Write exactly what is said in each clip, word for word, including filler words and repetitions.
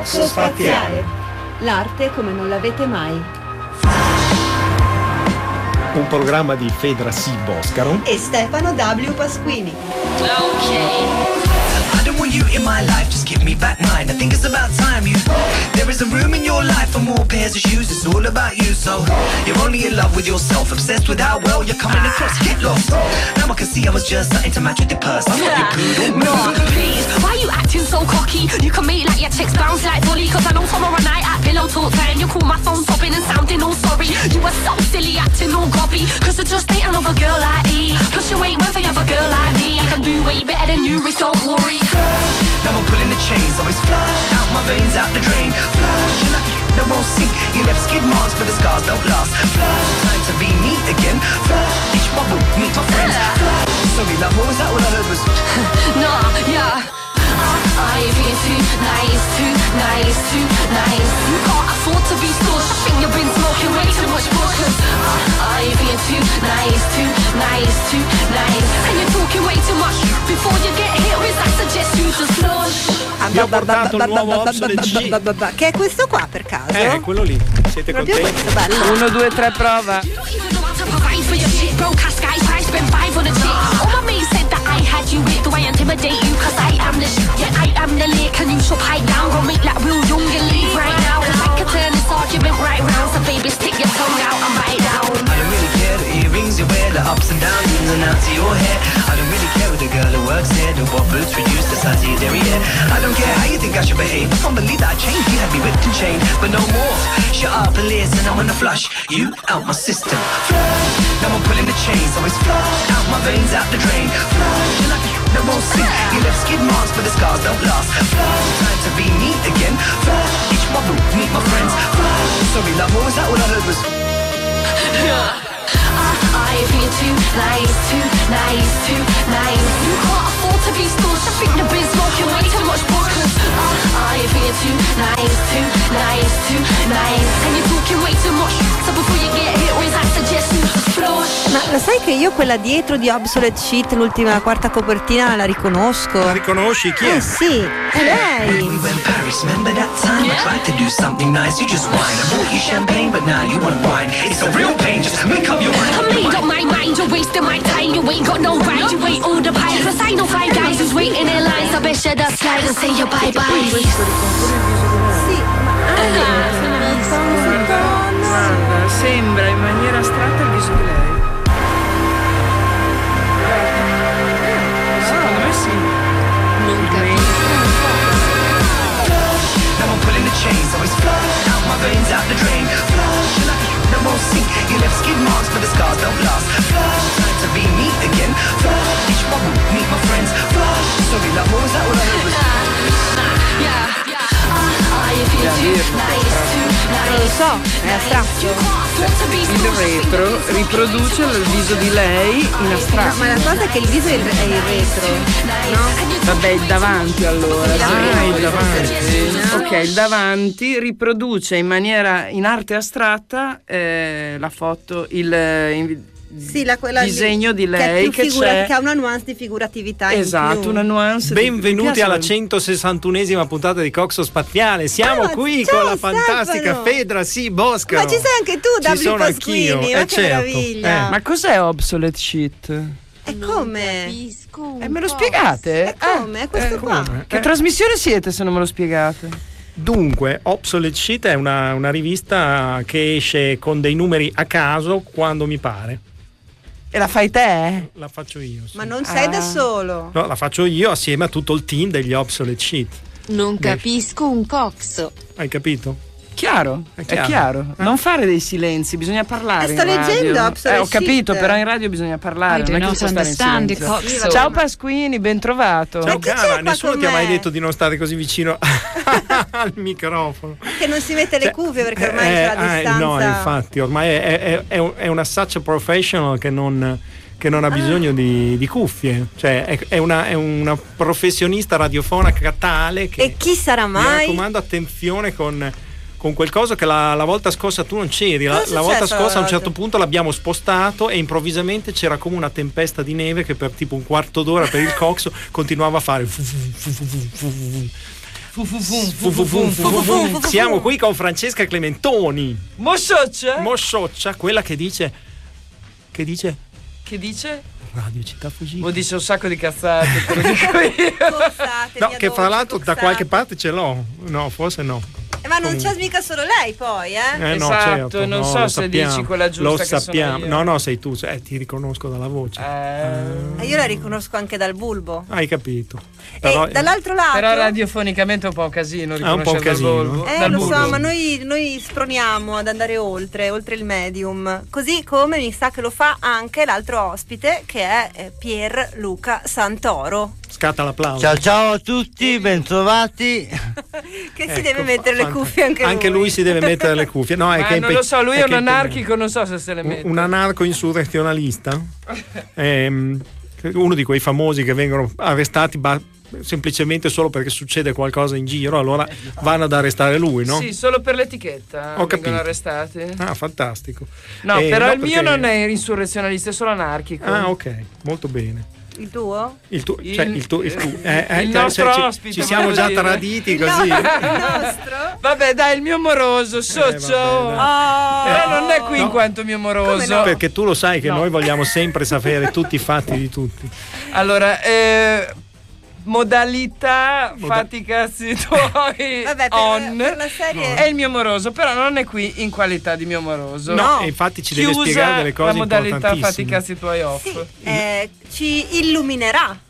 Coxo Spaziale. L'arte come non l'avete mai. Un programma di Fedra C. Boscaro e Stefano W. Pasquini. Ok. I don't want you in my life, just give me back mine. I think it's about time you. There isn't room in your life for more pairs of shoes. It's all about you, so you're only in love with yourself, obsessed with how well you're coming across. Get lost. Now I can see I was just starting to match with your purse. I'm not your poodle. No, please, why you acting so cocky? You can make like your chicks bounce like volley. Cause I know tomorrow night at pillow talk time you call my phone sobbing and sounding all sorry. You were so silly acting all gobby. Cause there just ain't another girl like me. Plus you ain't one for another girl like me. I can do way better than you, Rich, don't worry. Now I'm pulling the chains, always flush out my veins, out the drain. Flush, and I that won't sink. You left skid marks, but the scars don't last. Flush, time to be me again. Flush, each bubble, meet my friends. Flush, sorry love, what was that? All I heard was nah, yeah. I've been too nice, too nice, too nice. You can't afford to be scorched. I think you've been smoking way too much bush. I've been too nice, too nice, too nice. And you're talking way too much. Before you get hit with, I suggest you just flush. Vi ho portato un nuovo Obsolete Cheat. Che è questo qua per caso? Eh, quello lì. Siete proprio contenti? Bello. Uno, due, tre, prova. Had you with, do I intimidate you? Cause I am the shit, yeah, I am the lick. And you shall pipe down, go make like real young and leave right now. Cause I could turn this argument right round. So baby, stick your tongue out and bite down. I don't really care the earrings you wear, the ups and downs in and out to your hair. I don't really care with the girl who works here, the what boots reduce the size of your derriere. I don't care how you think I should behave. I can't believe that I changed, you had me whipped and chained. But no more, shut up and listen, I'm gonna flush you out my system. Flush, now I'm pulling the chains, always flush out my veins, out the drain. Flush, and I that won't sink. You left skid marks, but the scars don't last. Flush, time to be me again. Flush, each bubble, meet my friends. Flush, sorry love, what was that? All I heard was I've been too nice, too nice, too nice. You can't afford to be scorched. I think you've been smoking way too much bush. I've been too nice, too nice, too nice. And you're talking way too much. So before you get hit with, I suggest you just flush. Ma lo sai che io quella dietro di Obsolete Cheat, l'ultima, la quarta copertina, la riconosco? La riconosci? Chi è? Eh sì, è lei. we went Paris, remember that time? I tried to do something nice, you just whine. I bought you champagne, but now you want wine. It's a real pain, just make up your mind. I made up my mind, you're wasting my time. You ain't got no right, you ain't all the pie. Cause I know five guys who's waiting in line. So best shut up, slide and say your bye bye. Sì, Guarda, sembra in maniera astratta il viso di lei. Secondo me sì. Now I'm pulling the chains, always flush out my veins, out the drain. Flush, and I that won't sink. You left skid marks, but the scars don't last. Flush, time to be me again. Flush, each bubble, meet my friends. Flush, sorry love, what was that? All I heard was Yeah, yeah. I've been too nice, too nice. non lo so, è astratto. Il retro riproduce il viso di lei in astratto. Ma la cosa è che il viso è il, è il retro, no? Vabbè, il davanti allora. Ah, il davanti. Ok, il davanti riproduce in maniera in arte astratta eh, la foto, il in, Sì, la, quella disegno lì, di lei che, è più che figura, c'è. che ha una nuance di figuratività. Esatto, in più. una nuance. Benvenuti di... alla centosessantunesima puntata di Coxo Spaziale. Siamo Ah, qui ciao, con la fantastica Stefano. Fedra C. Boscaro. Ma ci sei anche tu, Ci W. sono Pasquini, anch'io, ma eh, che certo. meraviglia. Eh. Ma cos'è Obsolete Cheat? E come? Eh, me lo spiegate? E come? È questo eh, qua. come? Che Eh. trasmissione siete se non me lo spiegate? Dunque, Obsolete Cheat è una, una rivista che esce con dei numeri a caso quando mi pare. E la fai te? La faccio io. Sì. Ma non sei Ah. da solo. No, la faccio io assieme a tutto il team degli Obsolete Cheat. Non capisco un coxo. Hai capito? Chiaro, È è chiaro. chiaro. Eh. Non fare dei silenzi, bisogna parlare. Eh, sto in radio. leggendo Obsolete Eh, ho capito, Cheat. però in radio bisogna parlare. I do non è che not si può stare in understand silenzio. the coxo. Ciao Pasquini, ben trovato. Ciao chi c'è cara, qua nessuno con ti ha mai me? detto di non stare così vicino al microfono. Che non si mette le Cioè, cuffie perché ormai eh, c'è la eh, distanza. no, infatti, ormai è, è, è, un- è una such a professional che non, che non ha bisogno di, di cuffie. Cioè, è, è, una, è una professionista radiofonica tale che. E chi sarà Mi mai? raccomando, attenzione con, con quel coso che la, la volta scorsa tu non c'eri. La, Cosa è la volta successo scorsa a un la certo volta? punto l'abbiamo spostato e improvvisamente c'era come una tempesta di neve che per tipo un quarto d'ora per il Coxo continuava a fare. fu- fu- fu- fu- fu- fu- fu- Fu fu fu, Fu, fu, fu, fu, fu, fu. Siamo qui con Francesca Clementoni. Moscioccia? Moscioccia, quella che dice che dice Che dice? Radio Città Fugitiva. O dice un sacco di cazzate, te lo dico io. Coxate, No, mia che fra dolce, l'altro da coxate. qualche parte ce l'ho. No, forse no. Eh, ma non Comunque. c'è mica solo lei poi, eh? Eh no, Esatto, certo, non no, so lo se sappiamo, dici quella giusta Lo che sono sappiamo. io. No, no, sei tu, eh, ti riconosco dalla voce. Eh, E io la riconosco anche dal bulbo. Hai capito. Però, e dall'altro lato... Però radiofonicamente è un po' un casino È un po' un riconoscere dal casino. Volvo. Eh, dal lo bulbo. so, ma noi, noi sproniamo ad andare oltre, oltre il medium. Così come mi sa che lo fa anche l'altro ospite, che è eh, Pier Luca Santoro, scatta l'applauso. Ciao ciao a tutti, bentrovati. che si Ecco, deve mettere le fant- cuffie anche lui. Anche lui si deve mettere le cuffie. No, è Ma che è non impe- lo so, lui è è che un impegna- anarchico, non so se se le mette. Un, un anarco-insurrezionalista. Ehm, uno di quei famosi che vengono arrestati ba- semplicemente solo perché succede qualcosa in giro, allora vanno ad arrestare lui, no? Sì, solo per l'etichetta Ho vengono capito. arrestati. Ah, fantastico. No, Eh, però no, il mio perché- non è insurrezionalista, è solo anarchico. Ah, ok, molto bene. Il tuo? Il tuo, Il- cioè il tuo, il tuo- eh, eh, il cioè, nostro ci- ospite, ci siamo volevo già dire. traditi Il così. no- il nostro? Vabbè, dai, il mio moroso, socio. vabbè, dai. Oh. Però non è qui in No. quanto mio moroso. Come no? Perché tu lo sai che No. noi vogliamo sempre sapere tutti i fatti di tutti. Allora, eh, modalità Moda- fatti i cazzi tuoi Vabbè, per, on per la serie... è il mio moroso, però non è qui in qualità di mio moroso. No, e infatti ci deve Chiusa spiegare delle cose la modalità fatti i importantissime cazzi tuoi off. Sì, eh, ci illuminerà.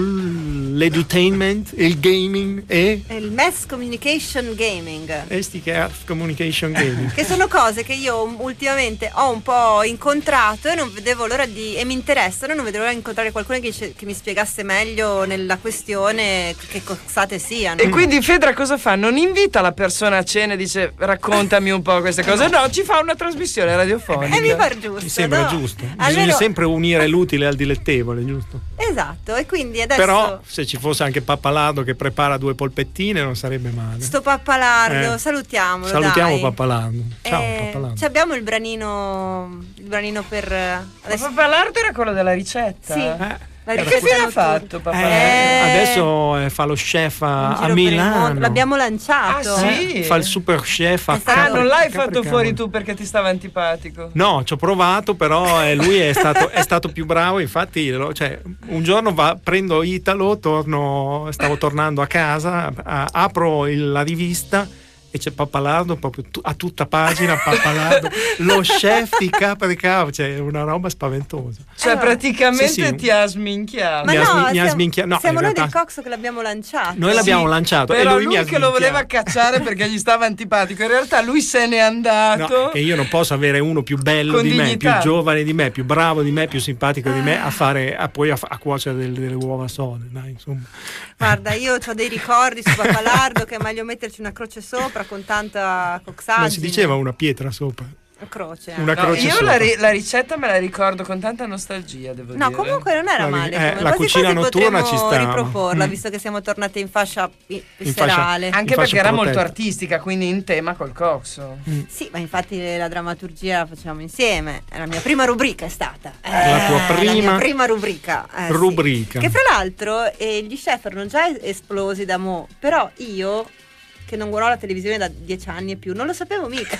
sull'edutainment, il gaming e È il Mass Communication Gaming. Estica Communication Gaming. Che sono cose che io ultimamente ho un po' incontrato e non vedevo l'ora di. E mi interessano, e non vedevo l'ora di incontrare qualcuno che, dice- che mi spiegasse meglio nella questione che coxate siano. E quindi Fedra cosa fa? Non invita la persona a cena e dice raccontami un po' queste cose. No, ci fa una trasmissione radiofonica. E mi pare giusto. Mi sembra no? giusto. Bisogna Almeno- sempre unire l'utile al dilettevole, giusto? Esatto, e quindi adesso. Però se ci fosse anche Pappalardo che prepara due polpettine non sarebbe male. Sto Pappalardo, Eh. salutiamolo. Salutiamo dai. Pappalardo. Ciao Eh, Pappalardo. ci abbiamo il branino. Il branino per. Ma Adesso. Pappalardo era quello della ricetta. Sì. Eh, La era Che ricetta fine ha notturna. fatto eh, Pappalardo? adesso eh, fa lo chef a, In a giro per il Milano. mondo. L'abbiamo lanciato. Ah, sì? Fa il super chef a È stato- Ah, Capri- non l'hai Capri fatto fuori Cavolo. tu perché ti stava antipatico? No, ci ho provato, però eh, lui è stato, è stato più bravo. Infatti, lo- cioè, un giorno va, prendo Italo, torno, stavo tornando a casa, a- apro il- la rivista e c'è Pappalardo proprio tu- a tutta pagina. Pappalardo, lo chef di Capri Cavolo, cioè una roba spaventosa. Cioè, Allora, praticamente sì, sì. ti ha sminchiato. Ma Mi ha no, smi- mi ha siamo, sminchia- no, siamo in noi realtà- del Coxo che l'abbiamo lanciato. Noi l'abbiamo Sì, lanciato e però lui, lui, mi ha che lo voleva sminchiato. cacciare perché gli stava antipatico. In realtà lui se n'è andato. No, che io non posso avere uno più bello Con di me, dignità. più giovane di me, più bravo di me, più simpatico di me a fare a poi a, fa- a cuocere delle, delle uova sode, dai, insomma. Guarda, io ho dei ricordi su Pappalardo che è meglio metterci una croce sopra con tanta coxaggine. Non si diceva una pietra sopra. Una croce. eh. Una No, croce io sopra. la, ri- la ricetta me la ricordo con tanta nostalgia, devo No, dire. comunque non era La- male. eh, come- la quasi cucina quasi notturna potremmo ci stava. riproporla, Mm. visto che siamo tornate in fascia i- In fascia- viscerale. Anche in perché fascia era molto protetta. artistica, quindi in tema col coxo. Sì, ma infatti la drammaturgia la facciamo insieme. È la mia prima rubrica è stata. Eh, La tua La prima mia prima rubrica. eh, sì. rubrica. Che fra l'altro eh, gli chef erano già esplosi da mo', però io che non guardo la televisione da dieci anni e più, non lo sapevo mica.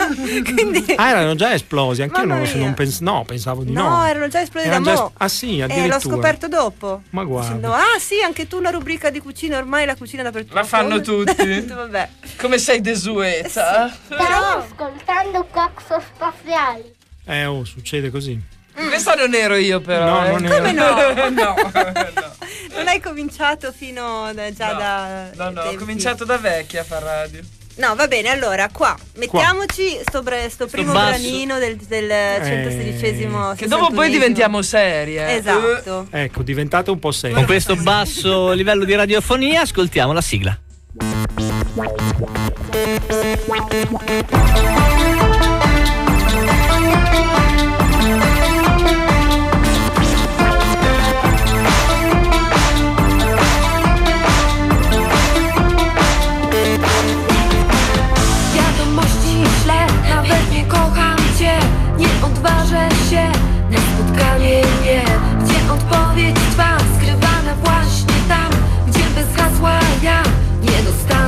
Quindi Ah, erano già esplosi, anche io Mamma non, lo so, mia. non pens- no, pensavo di no. no, erano già esplosi Erano da già mo'. es- ah sì, E addirittura. l'ho scoperto dopo. Ma guarda. Dicendo, ah sì, anche tu una rubrica di cucina, ormai la cucina dappertutto. La fanno tutti. Vabbè. Come sei desueta? Stiamo ascoltando Coxo Spaziali. Eh, oh, succede così. Questa non ero io però. No, eh. non ero. Come no? no, no. Non hai cominciato fino da, già No, da No, no, ho tempi. cominciato da vecchia a far radio. No, va bene, allora qua mettiamoci sto, bre- sto primo basso. branino del, del centosedicesimo. Che dopo poi diventiamo serie. Esatto. Ecco, diventate un po' serio. Con questo basso livello di radiofonia ascoltiamo la sigla. Wiadomości ślę, nawet nie kocham cię. Nie odważę się na spotkanie, nie. Gdzie odpowiedź twa skrywana właśnie tam, gdzie bez hasła ja nie dostanę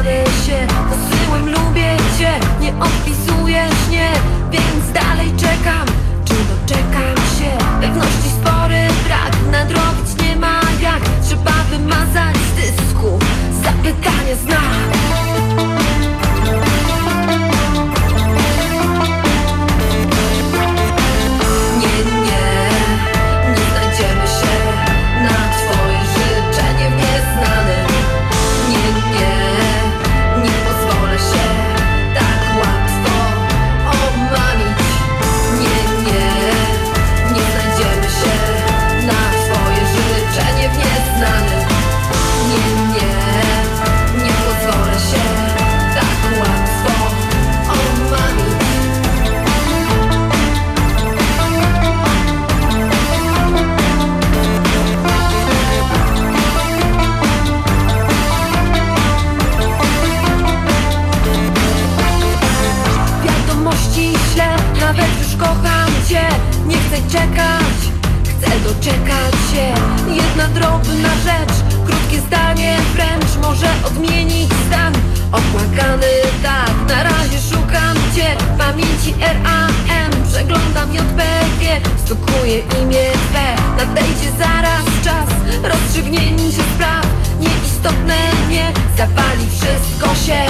doczekać się. Jedna drobna rzecz, krótkie zdanie wręcz może odmienić stan. Opłakany tak, na razie szukam cię w pamięci R A M. Przeglądam J P G, stukuję imię twe. Nadejdzie zaraz czas rozstrzygnięcia spraw. Nieistotne nie zawali wszystko się.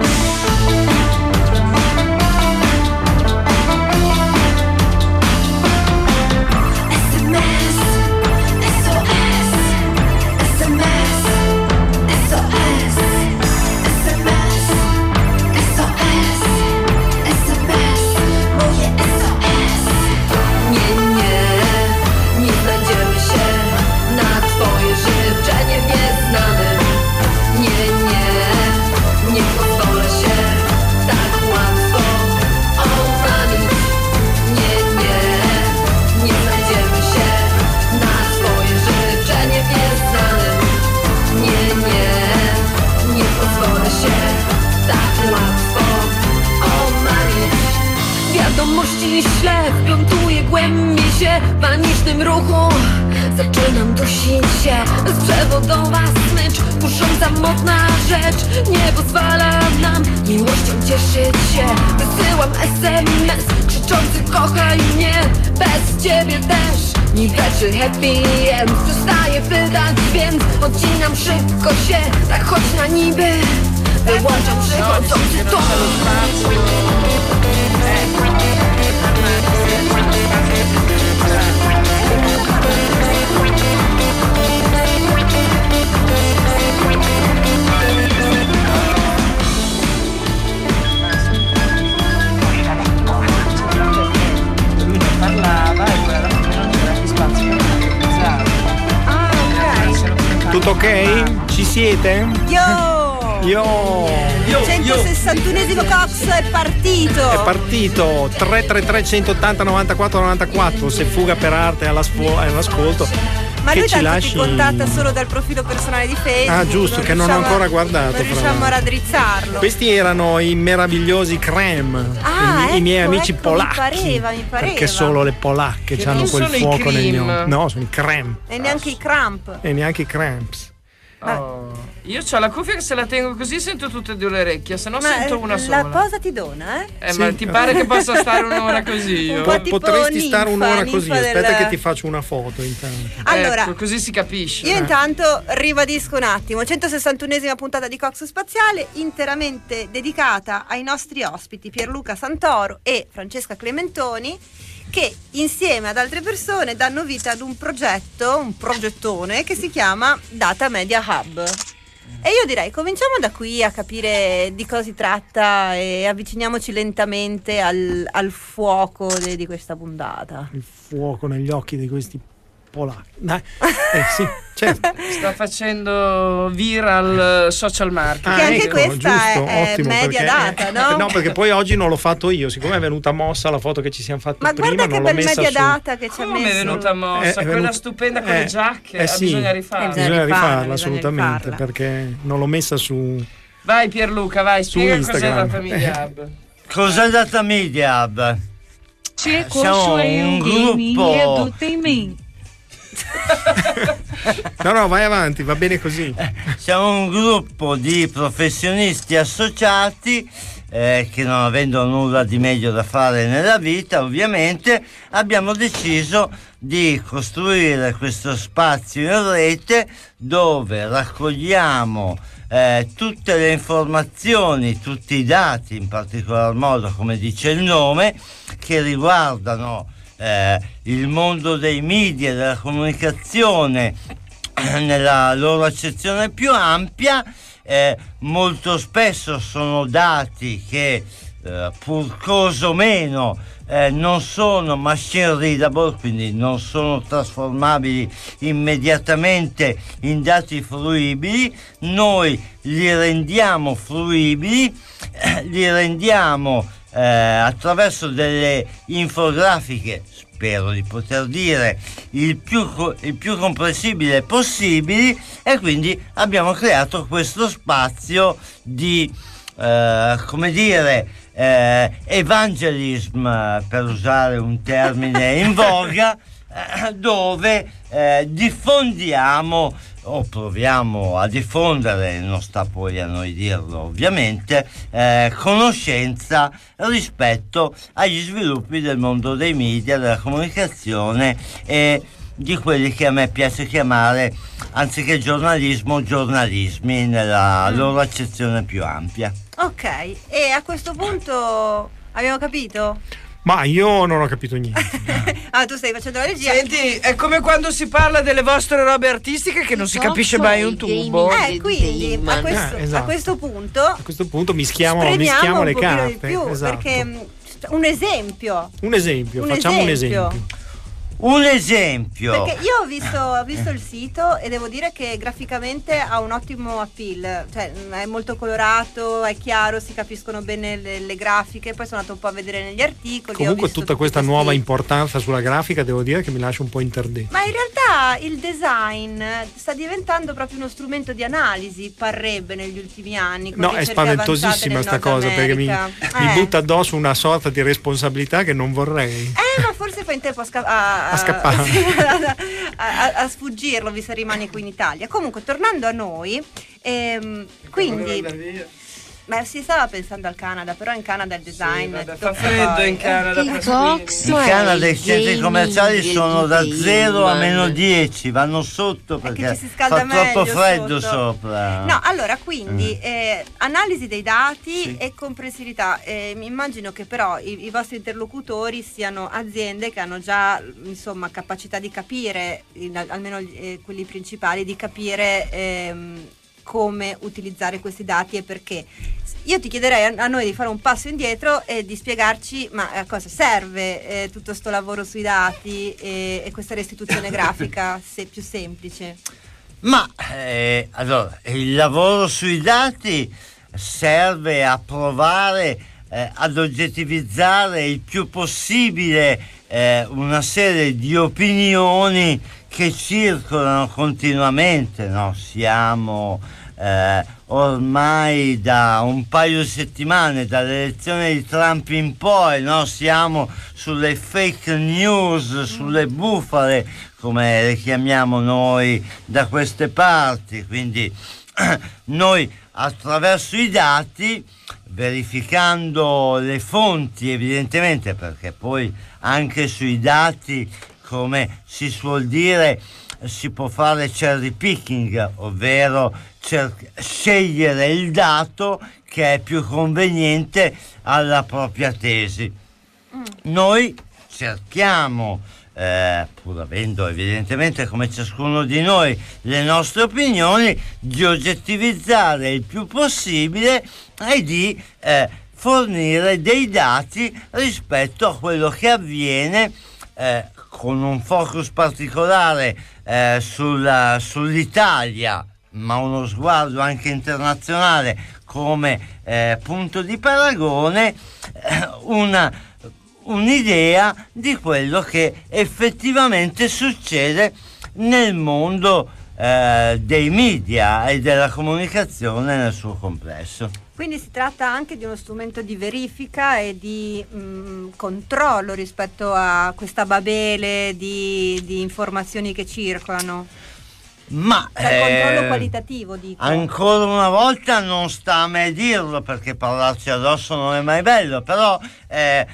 Wiadomości śle, wplątuję głębiej się w panicznym ruchu. Zaczynam dusić się, bezprzewodowa smycz, kusząca modna rzecz. Nie pozwala nam miłością cieszyć się. Wysyłam S M S krzyczący kochaj mnie. Bez ciebie też nie leczy happy end. Przestaję pytać, więc odcinam szybko się. Tak choć na niby wyłączam przychodzący ton. Lui ne parlava e poi alla fine non c'era più spazio per utilizzare. Ah, ok. Tutto ok? Ci siete? Yo! Io centosessantunesimo Cox è partito. È partito tre tre tre centottanta novantaquattro novantaquattro. Se fuga per arte all'aspo- all'ascolto. Ma che lui ci tanto lasci... ti contatta solo dal profilo personale di Facebook. Ah, giusto, non che non ho riusciamo ancora a- guardato, Non riusciamo fra a raddrizzarlo. Questi erano i meravigliosi Creme, Ah, i, i miei ecco, amici ecco, mi polacchi. pareva, mi pareva. Perché solo le polacche Che hanno non quel sono i fuoco negli Cream. occhi. No, sono i Creme E neanche i cramp. e neanche i Cramps. Oh. Io ho la cuffia che se la tengo così sento tutte e due le orecchie, se no Ma sento una la sola. posa ti dona, eh? Eh, Sì. ma ti pare che possa stare un'ora così io? Un po' tipo Potresti ninfa, stare un'ora ninfa così. Aspetta del- che ti faccio una foto intanto. Allora, Ecco, così si capisce. io intanto ribadisco un attimo, centosessantunesima puntata di Cox Spaziale, interamente dedicata ai nostri ospiti Pierluca Santoro e Francesca Clementoni, che insieme ad altre persone danno vita ad un progetto, un progettone che si chiama Data Media Hub. E io direi cominciamo da qui a capire di cosa si tratta e avviciniamoci lentamente al, al fuoco de- di questa puntata. Il fuoco negli occhi di questi polacchi. Dai. Eh sì, certo. Sta facendo viral social marketing. Che anche ecco, questa giusto, è- è ottimo, media perché- data, no? No, perché poi oggi non l'ho fatto io, siccome è venuta mossa la foto che ci siamo fatti Ma prima, guarda che non l'ho bel messa media su. data che ci ha Come messo. è venuta mossa? Eh, è Quella venuta- stupenda con eh, le giacche, eh ah, sì. bisogna rifarla. Eh, Bisogna rifarla, rifarla, bisogna assolutamente, rifarla. perché non l'ho messa su. Vai Pierluca, vai, Su spiega cos'è Instagram. Data Media Hub. Cos'è Data Media Hub? Che Siamo coxo é un o gaming gruppo- edutainment. No, no, vai avanti, va bene così. Siamo un gruppo di professionisti associati eh, che, non avendo nulla di meglio da fare nella vita, ovviamente abbiamo deciso di costruire questo spazio in rete dove raccogliamo eh, tutte le informazioni, tutti i dati, in particolar modo, come dice il nome, che riguardano eh, il mondo dei media e della comunicazione nella loro accezione più ampia. Eh, molto spesso sono dati che eh, pur coso meno eh, non sono machine readable, quindi non sono trasformabili immediatamente in dati fruibili. Noi li rendiamo fruibili, eh, li rendiamo eh, attraverso delle infografiche, spero di poter dire il più, il più comprensibile possibile, e quindi abbiamo creato questo spazio di eh, come dire eh, evangelism, per usare un termine in voga, eh, dove eh, diffondiamo o proviamo a diffondere, non sta poi a noi dirlo ovviamente, eh, conoscenza rispetto agli sviluppi del mondo dei media, della comunicazione e di quelli che a me piace chiamare, anziché giornalismo, giornalismi nella mm. loro accezione più ampia. Ok, e a questo punto abbiamo capito? Ma io non ho capito niente. Ah, tu stai facendo la regia. Senti, è come quando si parla delle vostre robe artistiche che non si capisce mai un tubo. Eh, quindi a questo, eh, esatto. a questo punto A questo punto mischiamo, spremiamo mischiamo un le pochino carte. di più, esatto. perché mh, un esempio. Un esempio, Un facciamo esempio. un esempio. Un esempio. Perché io ho visto, ho visto il sito e devo dire che graficamente ha un ottimo appeal, cioè è molto colorato, è chiaro, si capiscono bene le, le grafiche, poi sono andato un po' a vedere negli articoli. ho Comunque visto tutta tutti questa questi- nuova importanza sulla grafica devo dire che mi lascia un po' interdetto. Ma in realtà il design sta diventando proprio uno strumento di analisi, parrebbe negli ultimi anni. con No, è ricerche avanzate spaventosissima nel sta Nord cosa perché mi, America. mi Eh. butta addosso una sorta di responsabilità che non vorrei. Eh, ma forse fa in tempo a, sca- a, A scappare. sì, a, a- a sfuggirlo, visto che rimane qui in Italia. Comunque, tornando a noi, ehm, quindi. Ma si stava pensando al Canada, però in Canada il design. è tutto fa freddo poi. in Canada. In Canada i centri commerciali sono da zero a meno dieci, vanno sotto perché ci si scalda fa troppo meglio freddo sotto. sopra. No, allora quindi eh, analisi dei dati Sì. e comprensività. Eh, mi immagino che però i, i vostri interlocutori siano aziende che hanno già insomma capacità di capire, in- almeno eh, quelli principali, di capire ehm, come utilizzare questi dati e perché. Io ti chiederei a, a noi di fare un passo indietro e di spiegarci ma a cosa serve eh, tutto sto lavoro sui dati e, e questa restituzione grafica, se più semplice. Ma eh, allora il lavoro sui dati serve a provare eh, ad oggettivizzare il più possibile eh, una serie di opinioni che circolano continuamente, no? Siamo eh, ormai da un paio di settimane, dall'elezione di Trump in poi, no? Siamo sulle fake news, sulle bufale, come le chiamiamo noi da queste parti, quindi noi attraverso i dati, verificando le fonti evidentemente, perché poi anche sui dati, come si suol dire, si può fare cherry picking, ovvero cer- scegliere il dato che è più conveniente alla propria tesi. Noi cerchiamo, eh, pur avendo evidentemente come ciascuno di noi le nostre opinioni, di oggettivizzare il più possibile e di eh, fornire dei dati rispetto a quello che avviene, eh, con un focus particolare eh, sulla, sull'Italia, ma uno sguardo anche internazionale come eh, punto di paragone, eh, una, un'idea di quello che effettivamente succede nel mondo eh, dei media e della comunicazione nel suo complesso. Quindi si tratta anche di uno strumento di verifica e di mh, controllo rispetto a questa babele di, di informazioni che circolano. Ma Cioè, controllo eh, qualitativo, dico. ancora una volta non sta a me dirlo, perché parlarci addosso non è mai bello, però eh,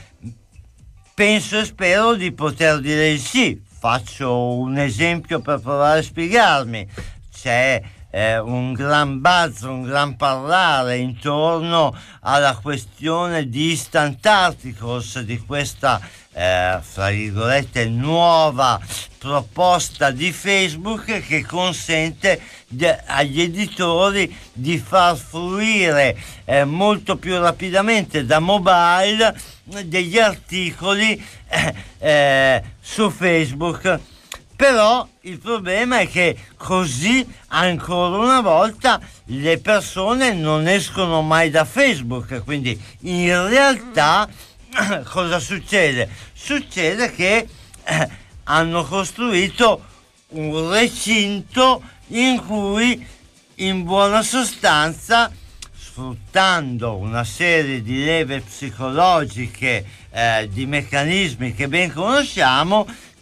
penso e spero di poter dire il sì. Faccio un esempio per provare a spiegarmi. C'è eh, un gran buzz, un gran parlare intorno alla questione di Instant Articles, di questa eh, fra virgolette nuova proposta di Facebook che consente de- agli editori di far fruire eh, molto più rapidamente da mobile degli articoli eh, eh, su Facebook. Però il problema è che così ancora una volta le persone non escono mai da Facebook, quindi in realtà cosa succede? Succede che eh, hanno costruito un recinto in cui in buona sostanza, sfruttando una serie di leve psicologiche, eh, di meccanismi che ben conosciamo,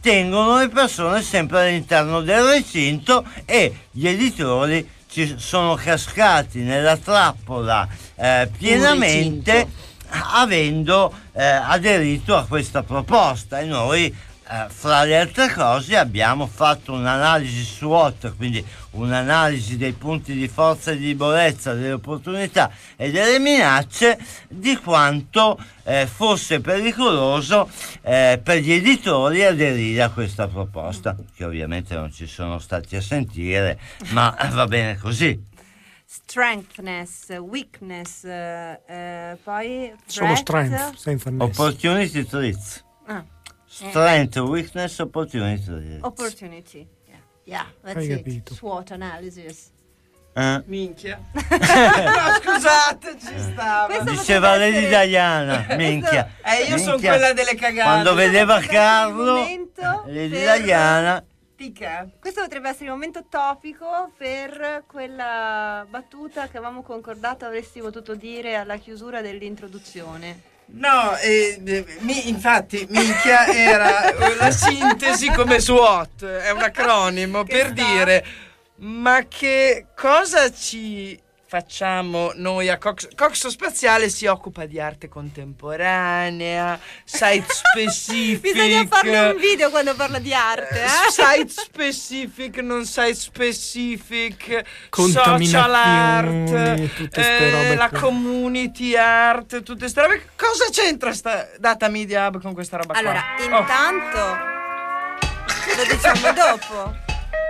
tengono le persone sempre all'interno del recinto, e gli editori ci sono cascati nella trappola eh, pienamente, avendo eh, aderito a questa proposta. E noi eh, fra le altre cose abbiamo fatto un'analisi SWOT, quindi un'analisi dei punti di forza e di debolezza, delle opportunità e delle minacce, di quanto eh, fosse pericoloso eh, per gli editori aderire a questa proposta, che ovviamente non ci sono stati a sentire, ma va bene così. Strengthness, weakness, eh, eh, poi Solo threat. strength, senza ness. Opportunity threats. Ah. Strength, weakness, opportunity threats. Opportunity. Yeah, yeah, that's Hai it. capito. SWOT analysis. Eh? Minchia. No, scusate, ci stava. Questo Diceva potrebbe Lady essere- Diana, minchia. Eh, io sono Minchia. quella delle cagate. Quando vedeva potrebbe essere il Carlo, momento Lady per- Diana. Tica. Questo potrebbe essere il momento topico per quella battuta che avevamo concordato avresti potuto dire alla chiusura dell'introduzione. No, eh, eh, mi- infatti, minchia era la sintesi come SWOT, è un acronimo Che per sta- dire, ma che cosa ci facciamo noi a Cox? Cox Spaziale si occupa di arte contemporanea, site specific. Bisogna farne un video quando parla di arte, eh? Site specific, non site specific, Contaminazioni, social art, tutte ste eh, robe la qua. community art, tutte queste robe. Cosa c'entra sta Data Media Hub con questa roba qua? Allora, Oh. intanto lo diciamo dopo.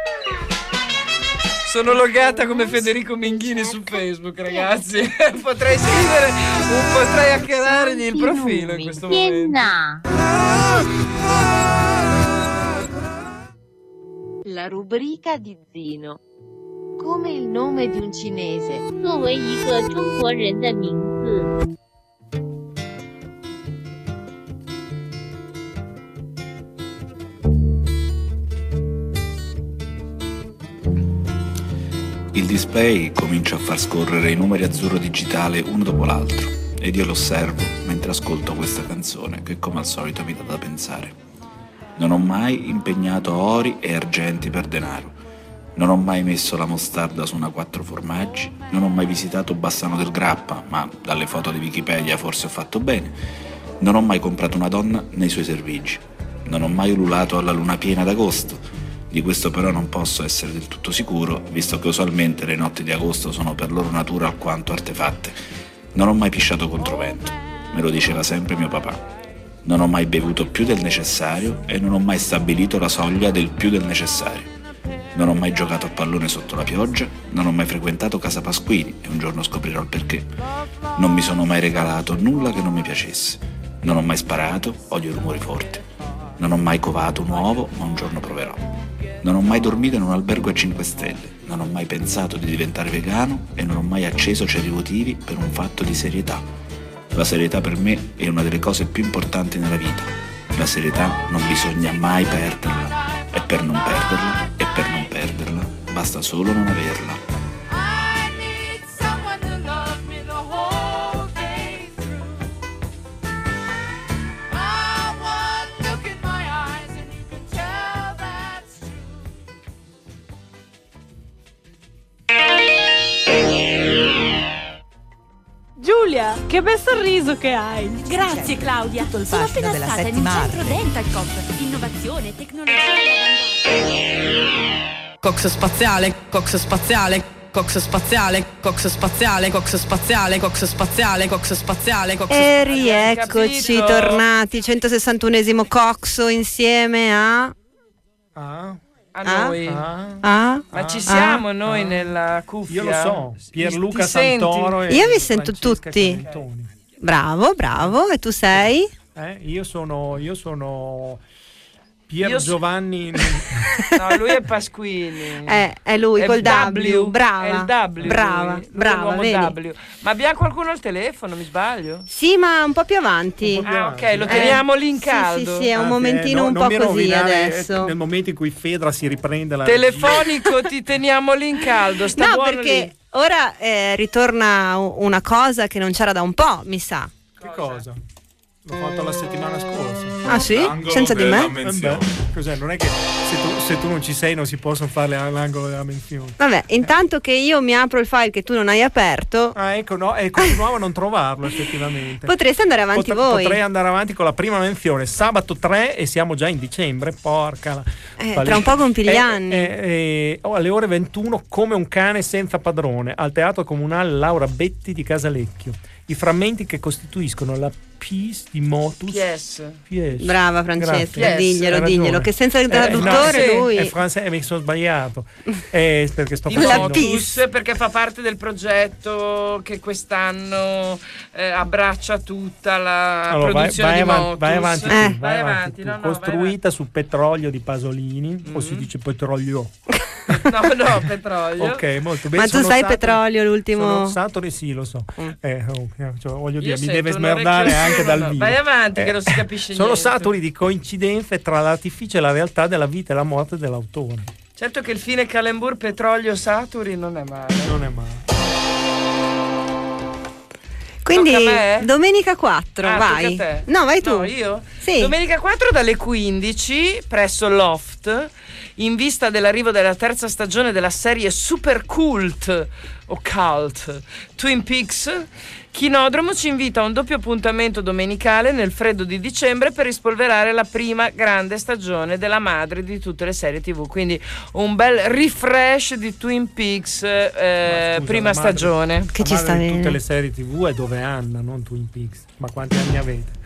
Sono logata come Federico Minghini su Facebook, ragazzi. Potrei scrivere, potrei hackerargli il profilo in questo momento. La rubrica di Zino. Come il nome di un cinese. 作为一个中国人的名字， Il display comincia a far scorrere i numeri azzurro digitale uno dopo l'altro ed io lo osservo mentre ascolto questa canzone che come al solito mi dà da pensare. Non ho mai impegnato ori e argenti per denaro, non ho mai messo la mostarda su una quattro formaggi, non ho mai visitato Bassano del Grappa, ma dalle foto di Wikipedia forse ho fatto bene, non ho mai comprato una donna nei suoi servigi, non ho mai ululato alla luna piena d'agosto. Di questo però non posso essere del tutto sicuro, visto che usualmente le notti di agosto sono per loro natura alquanto artefatte. Non ho mai pisciato controvento, me lo diceva sempre mio papà. Non ho mai bevuto più del necessario e non ho mai stabilito la soglia del più del necessario. Non ho mai giocato a pallone sotto la pioggia, non ho mai frequentato Casa Pasquini e un giorno scoprirò il perché. Non mi sono mai regalato nulla che non mi piacesse. Non ho mai sparato, odio i rumori forti. Non ho mai covato un uovo, ma un giorno proverò. Non ho mai dormito in un albergo a cinque stelle, non ho mai pensato di diventare vegano e non ho mai acceso ceri votivi per un fatto di serietà. La serietà per me è una delle cose più importanti nella vita. La serietà non bisogna mai perderla e per non perderla e per non perderla basta solo non averla. Giulia, che bel sorriso che hai! Grazie Claudia, Tutto il sono fascino appena della stata in un settima centro arte. Dentalcom, innovazione, tecnologia Cox spaziale, Cox spaziale, Cox spaziale, Cox spaziale, Cox spaziale, Cox spaziale, Cox spaziale, Cox E spaziale. rieccoci tornati, centosessantunesimo Coxo insieme a... Ah, A Ah? noi. Ah? Ma ci Ah? siamo noi nella cuffia? io lo so, Pierluca Ti senti? Santoro e Io vi sento Francesca tutti. Clementoni. Bravo, bravo. E tu sei? Eh, io sono io sono Pier Io so- Giovanni No, lui è Pasquini. Eh, è lui, È col W, W. Brava. È il W. Brava, lui. Lui è brava, l'uomo vedi? W. Ma abbiamo qualcuno al telefono, mi sbaglio? Sì, ma un po' più avanti. Ah, ok, lo teniamo lì in Sì, caldo. sì, sì, è un Ah, momentino eh, un no, po' non mi così rovinare, adesso. eh, nel momento in cui Fedra si riprende la Telefonico, ti teniamo lì in caldo. Sta No, buono perché lì. ora eh, ritorna u- una cosa che non c'era da un po', mi sa. Che cosa? L'ho fatto la settimana scorsa. Ah sì? Senza di me? Vabbè, cos'è? Non è che se tu, se tu non ci sei non si possono fare all'angolo della menzione. Vabbè, intanto che io mi apro il file che tu non hai aperto. Ah, ecco, no, e continuavo a non trovarlo effettivamente. Potreste andare avanti Potre, voi. Potrei andare avanti con la prima menzione. Sabato tre e siamo già in dicembre. Porca la... Eh, tra un po' compi gli eh, anni. Eh, eh, oh, alle ore ventuno, Come un cane senza padrone, al Teatro Comunale Laura Betti di Casalecchio. I frammenti che costituiscono la pièce di Motus. Pièce. Pièce. Brava Francesca, Grazie. diglielo, Hai diglielo, ragione. che senza il Eh, traduttore no, sì, lui... è francese, mi sono sbagliato. Eh, perché sto Di facendo... Motus, perché fa parte del progetto che quest'anno eh, abbraccia tutta la Allora, vai, produzione vai di avanti, Motus. vai avanti, tu, Eh. vai vai avanti avanti, tu. no, no, Costruita su petrolio di Pasolini, o si dice petrolio. No, no, petrolio. Ok, molto bene. Ma tu Sono sai stato- petrolio l'ultimo... Sono Satori, sì, lo so. Mm. Eh, oh, cioè, voglio Io dire, mi sento deve un smerdare orecchio anche dal solo. vivo. Vai avanti, Eh, che non si capisce Sono niente. saturi di coincidenze tra l'artificio e la realtà della vita e la morte dell'autore. Certo che il fine Calembour petrolio Saturi non è male. Non è male. Quindi Tocca a me? domenica quattro, Ah, vai. tocca a te. No, vai tu. No, io? Sì. Domenica quattro dalle quindici presso Loft, in vista dell'arrivo della terza stagione della serie super cult o cult Twin Peaks, Chinodromo ci invita a un doppio appuntamento domenicale nel freddo di dicembre per rispolverare la prima grande stagione della madre di tutte le serie tivù, quindi un bel refresh di Twin Peaks, eh, Scusa, prima la madre- stagione. Che la ci madre sta di bene. tutte le serie tivù è Dove Anna, non Twin Peaks. Ma quanti anni avete?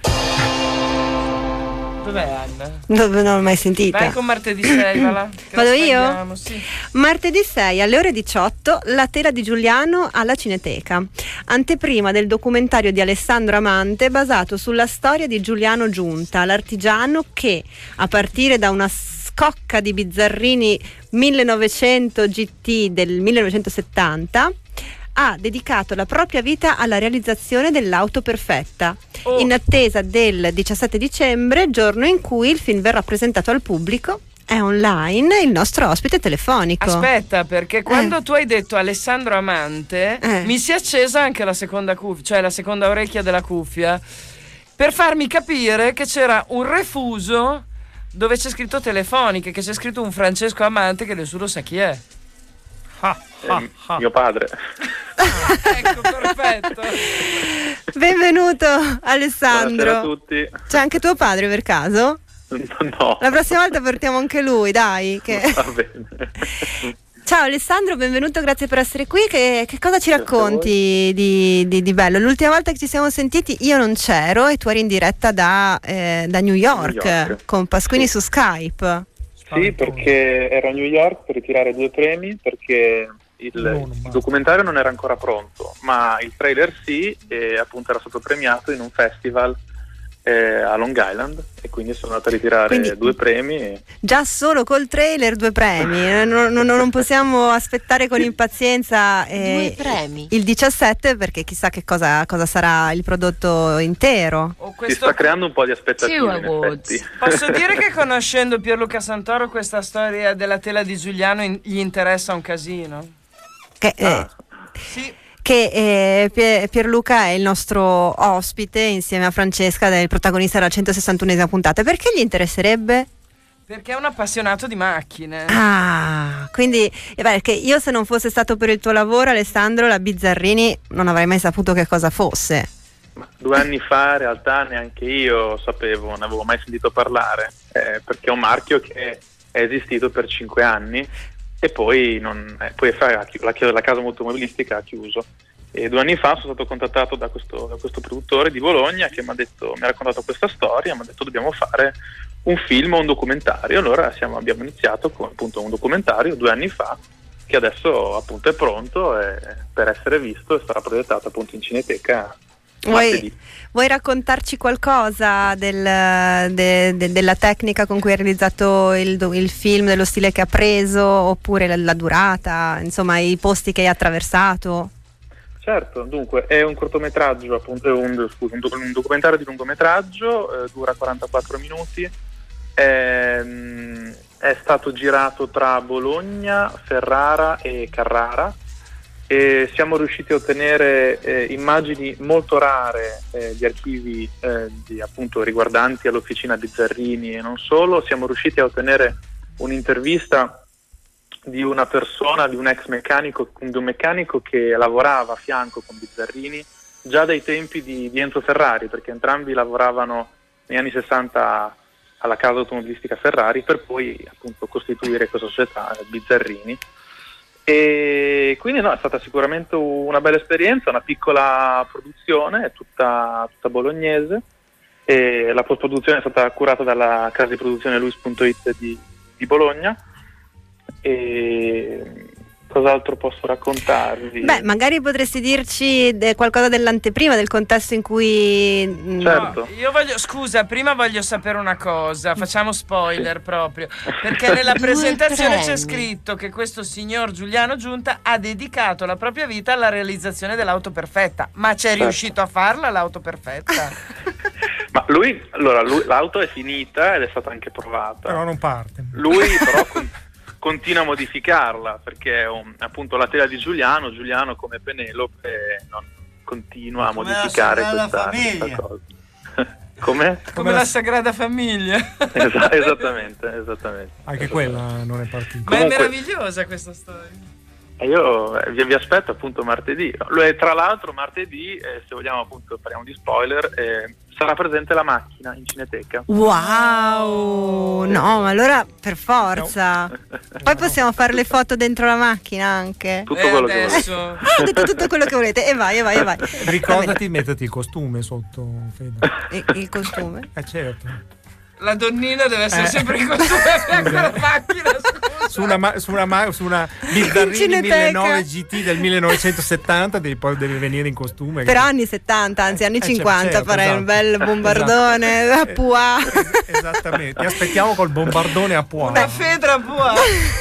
Dov'è Anna? Non, non l'ho mai sentita. Vai con martedì sei, va là, che Vado la io? spegniamo, sì. Martedì sei alle ore diciotto, La tela di Giuliano alla Cineteca. Anteprima del documentario di Alessandro Amante basato sulla storia di Giuliano Giunta, l'artigiano che, a partire da una scocca di bizzarrini millenovecento G T del millenovecentosettanta, ha dedicato la propria vita alla realizzazione dell'auto perfetta, Oh. in attesa del diciassette dicembre, giorno in cui il film verrà presentato al pubblico. È online il nostro ospite telefonico. Aspetta, perché quando tu hai detto Alessandro Amante, Eh. mi si è accesa anche la seconda cuffia, cioè la seconda orecchia della cuffia, per farmi capire che c'era un refuso dove c'è scritto telefoniche, che c'è scritto un Francesco Amante che nessuno sa chi è. Eh, mio padre. Ecco, perfetto. Benvenuto Alessandro. Buonasera a tutti. C'è anche tuo padre per caso? No. La prossima volta portiamo anche lui, dai. Che... Va bene. Ciao Alessandro, benvenuto, grazie per essere qui. Che, che cosa ci racconti di, di, di bello? L'ultima volta che ci siamo sentiti io non c'ero e tu eri in diretta da, eh, da New York, New York. con Pasquini su Skype. Sì, perché ero a New York per ritirare due premi, perché il, il documentario non era ancora pronto, ma il trailer sì, e appunto era stato premiato in un festival eh, a Long Island, e quindi sono andato a ritirare Quindi- due premi. E... Già solo col trailer due premi, eh, non, non- non possiamo aspettare con impazienza eh, Due premi. il diciassette, perché chissà che cosa, cosa sarà il prodotto intero. Si sta creando un po' di aspettative, Two in awards. effetti. Posso dire che conoscendo Pierluca Santoro questa storia della tela di Giuliano in- gli interessa un casino? Che, eh, che eh, Pie- Pierluca è il nostro ospite insieme a Francesca, del protagonista della centosessantunesima puntata. Perché gli interesserebbe? Perché è un appassionato di macchine. Ah, quindi eh, beh, perché io, se non fosse stato per il tuo lavoro, Alessandro, la Bizzarrini non avrei mai saputo che cosa fosse. Due anni fa in realtà neanche io sapevo, non avevo mai sentito parlare, eh, perché è un marchio che è esistito per cinque anni e poi, non, eh, poi fa- la, la, la casa automobilistica ha chiuso. E due anni fa sono stato contattato da questo, da questo produttore di Bologna che mi ha detto, mi ha raccontato questa storia, mi ha detto dobbiamo fare un film o un documentario. Allora siamo, abbiamo iniziato con appunto un documentario due anni fa, che adesso appunto è pronto e, per essere visto, e sarà proiettato appunto in Cineteca martedì. Vuoi, vuoi raccontarci qualcosa del- de- de- della tecnica con cui hai realizzato il, do- il film, dello stile che ha preso, oppure la, la durata, insomma i posti che hai attraversato? Certo, dunque è un cortometraggio, appunto, è un, scusa, un, doc- un documentario di lungometraggio, eh, dura quarantaquattro minuti, ehm, è stato girato tra Bologna, Ferrara e Carrara, e siamo riusciti a ottenere eh, immagini molto rare eh, di archivi eh, di, appunto riguardanti all'Officina Bizzarrini e non solo. Siamo riusciti a ottenere un'intervista di una persona, di un ex meccanico, di un meccanico che lavorava a fianco con Bizzarrini già dai tempi di, di Enzo Ferrari, perché entrambi lavoravano negli anni sessanta alla casa automobilistica Ferrari per poi appunto costituire questa società Bizzarrini. E quindi no, è stata sicuramente una bella esperienza, una piccola produzione, tutta, tutta bolognese, e la post-produzione è stata curata dalla casa di produzione Luis punto it di, di Bologna. E cos'altro posso raccontarvi? Beh, magari potresti dirci de- qualcosa dell'anteprima, del contesto in cui... Certo. No, io voglio, scusa, prima voglio sapere una cosa, facciamo spoiler proprio, perché nella presentazione c'è scritto che questo signor Giuliano Giunta ha dedicato la propria vita alla realizzazione dell'auto perfetta, ma c'è Certo. riuscito a farla l'auto perfetta? Ma lui, allora, lui, l'auto è finita ed è stata anche provata. Però non parte. Lui però con- continua a modificarla, perché um, appunto la tela di Giuliano, Giuliano come Penelope non continua a Come modificare la Sagrada questa, questa Famiglia. cosa. Come? Come la Sagrada Famiglia. Esa- esattamente, esattamente. Anche quella non è partita. Ma è Comunque- meravigliosa questa storia. E io eh, vi, vi aspetto appunto martedì. Lui, tra l'altro martedì, eh, se vogliamo appunto parliamo di spoiler, eh, sarà presente la macchina in Cineteca. Wow, no, ma allora per forza. Poi possiamo fare le foto dentro la macchina anche. Tutto quello che volete. Ah, ho detto tutto quello che volete e vai, e vai, e vai. Ricordati di metterti il costume sotto, Fede. Il, il costume? Eh certo. La donnina deve essere Eh. sempre in costume a fianco alla macchina. Su una, ma- su una, ma- su una Bizzarrini Cineteca. millenovecento G T del millenovecentosettanta devi, poi devi venire in costume. Però anni settanta, anzi anni Eh, certo, cinquanta certo, farei un esatto. bel bombardone a Pua. Esattamente, ti aspettiamo col bombardone a Pua. Una fedra Pua.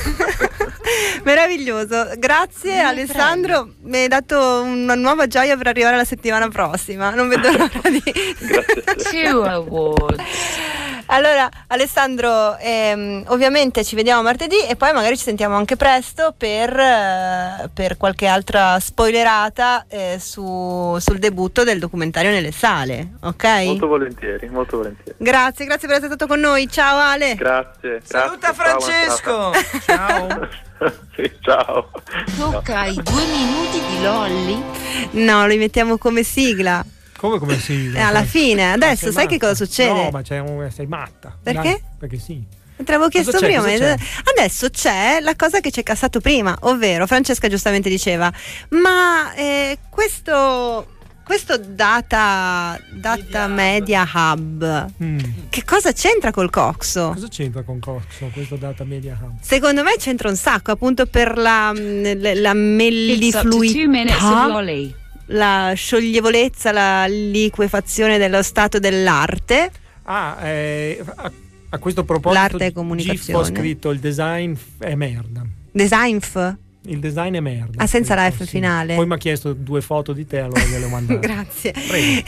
Meraviglioso, grazie Alessandro, mi hai dato una nuova gioia per arrivare alla settimana prossima, non vedo l'ora di... Two awards. Allora Alessandro, ehm, ovviamente ci vediamo martedì e poi magari ci sentiamo anche presto per, eh, per qualche altra spoilerata eh, su, sul debutto del documentario nelle sale, ok? Molto volentieri, molto volentieri. Grazie, grazie per essere stato con noi, ciao Ale. Grazie. Saluta grazie, Francesco. Ciao. Sì, ciao. Tocca ai due minuti di Lolli. No, li mettiamo come sigla. Come come si? Eh, alla fine, adesso sei sai che matta? cosa succede? No, ma c'è un, sei matta. Perché? Dai, perché sì. Te l'avevo chiesto Cosa c'è? prima. Cosa c'è? Adesso c'è la cosa che ci è cassato prima, ovvero Francesca giustamente diceva, ma eh, questo, questo data, data media hub, Mm. che cosa c'entra col Coxo? Cosa c'entra con Coxo, questo data media hub? Secondo me c'entra un sacco, appunto per la, la, la It's up to two minutes of mellifluidità, Lolly. la scioglievolezza, la liquefazione dello stato dell'arte. Ah, eh, a, a questo proposito L'arte e GIF comunicazione. ho scritto il design f- è merda. Designf? Il design è merda. Ah, senza la Scritto, F sì. finale. Poi mi ha chiesto due foto di te, allora gliele ho mandate. Grazie. Prego.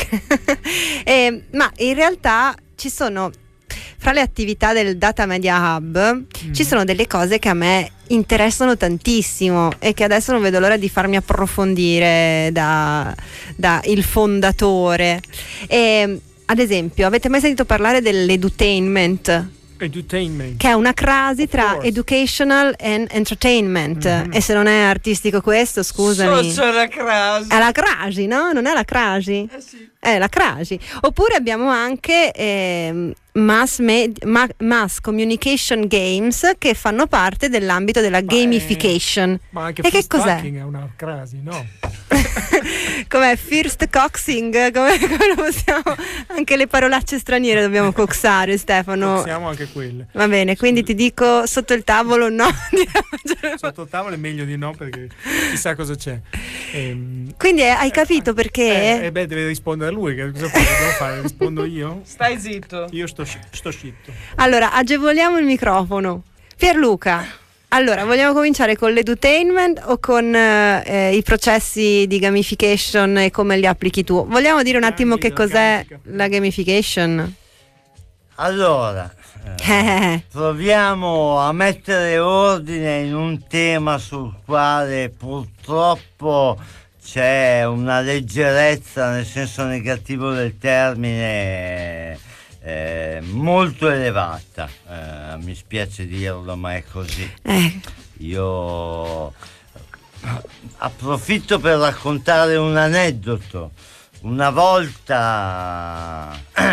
Eh, ma in realtà ci sono, fra le attività del Data Media Hub, ci sono delle cose che a me interessano tantissimo e che adesso non vedo l'ora di farmi approfondire da, da il fondatore. E, ad esempio, avete mai sentito parlare dell'edutainment? Edutainment. Che è una crasi tra course. educational and entertainment. Mhm. E se non è artistico questo, scusami. Socio la crasi. È la crasi, no? Non è la crasi? Eh sì. È la crasi. Oppure abbiamo anche ehm, mass, med- ma- mass communication games che fanno parte dell'ambito della Ma gamification. è- Ma anche E che first cos'è? fucking è una crasi, no? Com'è? First coxing? Come, come lo possiamo? Anche le parolacce straniere dobbiamo coxare, Stefano. Siamo anche quelle. Va bene, quindi ti dico sotto il tavolo no. Sotto il tavolo è meglio di no perché chissà cosa c'è. Ehm, Quindi eh, hai capito perché? eh, eh, beh, deve rispondere lui. Che cosa fai? Devo fare? Rispondo io? Stai zitto. Io sto, sci- sto scitto. Allora, agevoliamo il microfono. Pierluca, allora, vogliamo cominciare con l'edutainment o con eh, i processi di gamification e come li applichi tu? Vogliamo dire un attimo che cos'è la gamification? Allora, Eh, proviamo a mettere ordine in un tema sul quale purtroppo c'è una leggerezza, nel senso negativo del termine, eh, molto elevata. Eh, mi spiace dirlo, ma è così. Eh. Io approfitto per raccontare un aneddoto. Una volta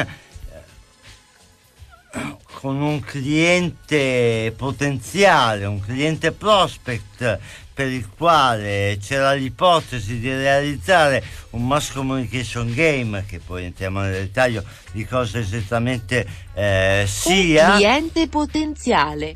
con un cliente potenziale, un cliente prospect, per il quale c'era l'ipotesi di realizzare un mass communication game, che poi entriamo nel dettaglio di cosa esattamente eh, sia. Un cliente potenziale.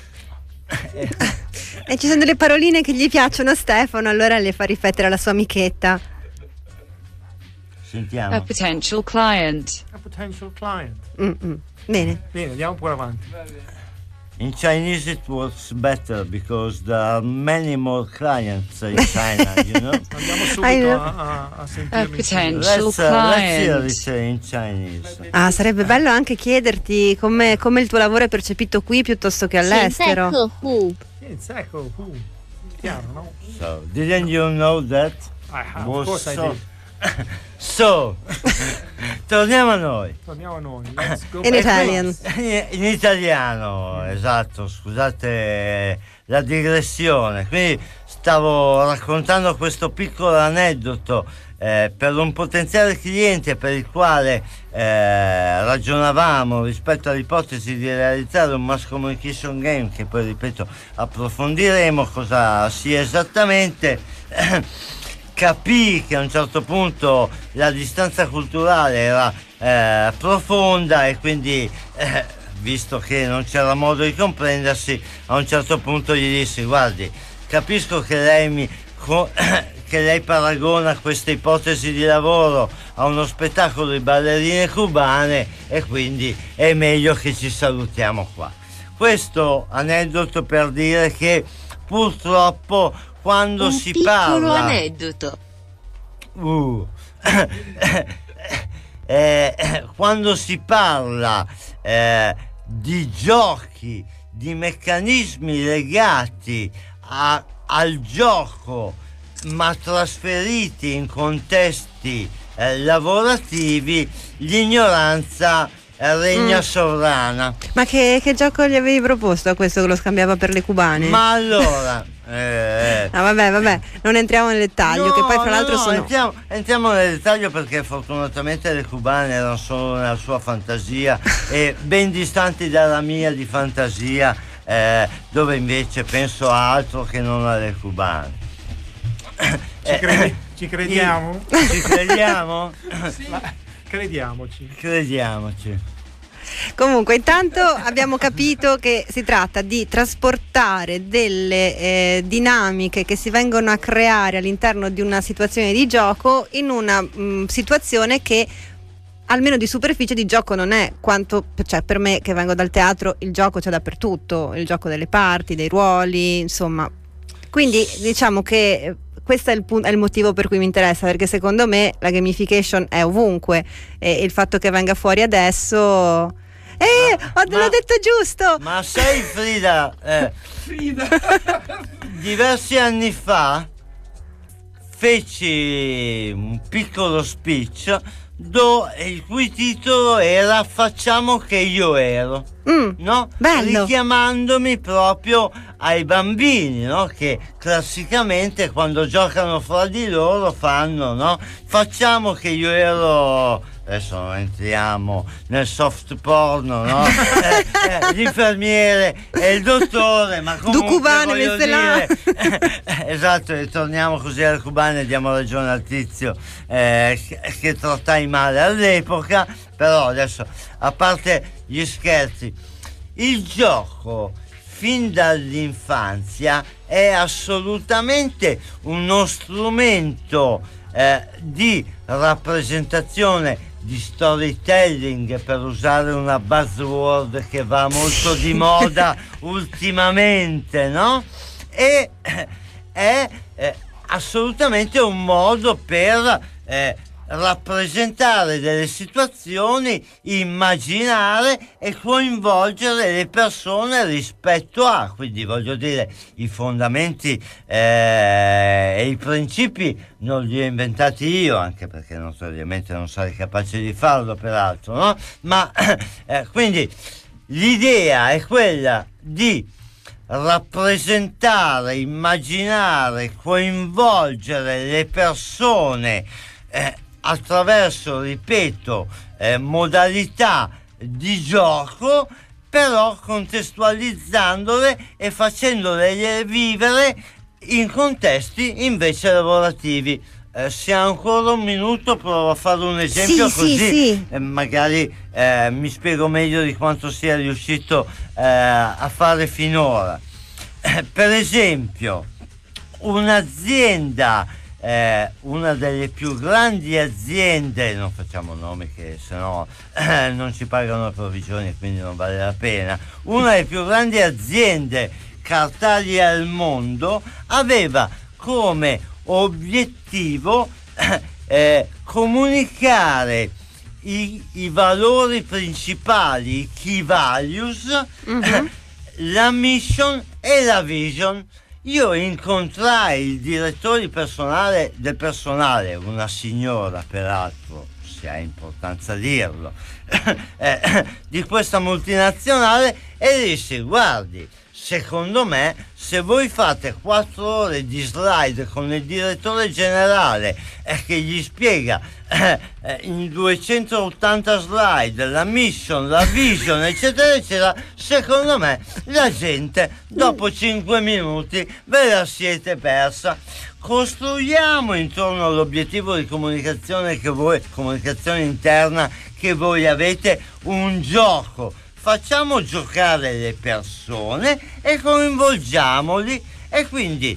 E ci sono delle paroline che gli piacciono a Stefano, allora le fa riflettere alla sua amichetta. Sentiamo. A potential client. A potential client. Mm-mm. Bene. Bene, andiamo pure avanti. In Chinese it works better because there are many more clients in China, you know? Andiamo subito a, a, a sentirmi. A potential Let's, uh, let's hear client. it in Chinese. Ah, sarebbe bello anche chiederti come, come il tuo lavoro è percepito qui piuttosto che all'estero. It's echo, who? Chiaro, no? So, didn't you know that? I have, Was of course I so- did. So, torniamo a noi. Torniamo a noi. Let's go In back. Italian. In italiano, esatto, scusate la digressione. Quindi stavo raccontando questo piccolo aneddoto eh, per un potenziale cliente per il quale eh, ragionavamo rispetto all'ipotesi di realizzare un mass communication game, che poi, ripeto, approfondiremo cosa sia esattamente. Capì che a un certo punto la distanza culturale era eh, profonda e quindi, eh, visto che non c'era modo di comprendersi, a un certo punto gli dissi: guardi, capisco che lei mi co- che lei paragona questa ipotesi di lavoro a uno spettacolo di ballerine cubane e quindi è meglio che ci salutiamo qua. Questo aneddoto per dire che purtroppo quando Un si piccolo parla aneddoto. uh, eh, quando si parla eh, di giochi, di meccanismi legati a, al gioco ma trasferiti in contesti eh, lavorativi, l'ignoranza regna Mm. sovrana. Ma che, che gioco gli avevi proposto a questo che lo scambiava per le cubane? Ma allora eh, Ah, vabbè, vabbè, non entriamo nel dettaglio, no, che poi tra no, l'altro no, sono... entriamo, entriamo nel dettaglio, perché fortunatamente le cubane erano solo nella sua fantasia e ben distanti dalla mia di fantasia, eh, dove invece penso a altro che non alle cubane. Ci, credi- ci crediamo? Ci crediamo? Ma- crediamoci. Crediamoci. Comunque, intanto abbiamo capito che si tratta di trasportare delle eh, dinamiche che si vengono a creare all'interno di una situazione di gioco in una mh, situazione che almeno di superficie di gioco non è, quanto, cioè, per me che vengo dal teatro il gioco c'è dappertutto, il gioco delle parti, dei ruoli, insomma. Quindi diciamo che questo è il, pun- è il motivo per cui mi interessa, perché secondo me la gamification è ovunque e il fatto che venga fuori adesso... Eh, ho, ma- l'ho detto giusto! Ma sai Frida, eh, Frida. diversi anni fa feci un piccolo speech do, il cui titolo era "Facciamo che io ero", Mm, no? bello. Richiamandomi proprio ai bambini, no? Che classicamente quando giocano fra di loro fanno, no? "Facciamo che io ero", adesso non entriamo nel soft porno, no? eh, eh, l'infermiere e il dottore, ma comunque Du cubane, voglio messe là. dire, esatto, ritorniamo così alle cubane e diamo ragione al tizio eh, che, che trattai male all'epoca. Però adesso, a parte gli scherzi, il gioco fin dall'infanzia è assolutamente uno strumento eh, di rappresentazione, di storytelling, per usare una buzzword che va molto di moda ultimamente, no? E eh, è eh, assolutamente un modo per eh, rappresentare delle situazioni, immaginare e coinvolgere le persone rispetto a, quindi voglio dire, i fondamenti eh, e i principi non li ho inventati io, anche perché non so, ovviamente non sarei capace di farlo peraltro, no? Ma eh, quindi l'idea è quella di rappresentare, immaginare, coinvolgere le persone eh, attraverso, ripeto, eh, modalità di gioco, però contestualizzandole e facendole vivere in contesti invece lavorativi. Eh, se ha ancora un minuto provo a fare un esempio, sì, così sì, sì. Eh, magari eh, mi spiego meglio di quanto sia riuscito eh, a fare finora. Eh, per esempio, un'azienda, eh, una delle più grandi aziende, non facciamo nomi che sennò eh, non ci pagano le provvigioni, quindi non vale la pena, una delle più grandi aziende cartarie al mondo aveva come obiettivo eh, comunicare i, i valori principali, i key values, mm-hmm. la mission e la vision. Io incontrai il direttore di personale del personale, una signora peraltro, se ha importanza dirlo, eh, di questa multinazionale, e dissi: guardi, secondo me se voi fate quattro ore di slide con il direttore generale eh, che gli spiega eh, eh, in duecentottanta slide la mission, la vision, eccetera eccetera, secondo me la gente dopo cinque minuti ve la siete persa. Costruiamo intorno all'obiettivo di comunicazione che voi, comunicazione interna che voi avete, un gioco. Facciamo giocare le persone e coinvolgiamoli, e quindi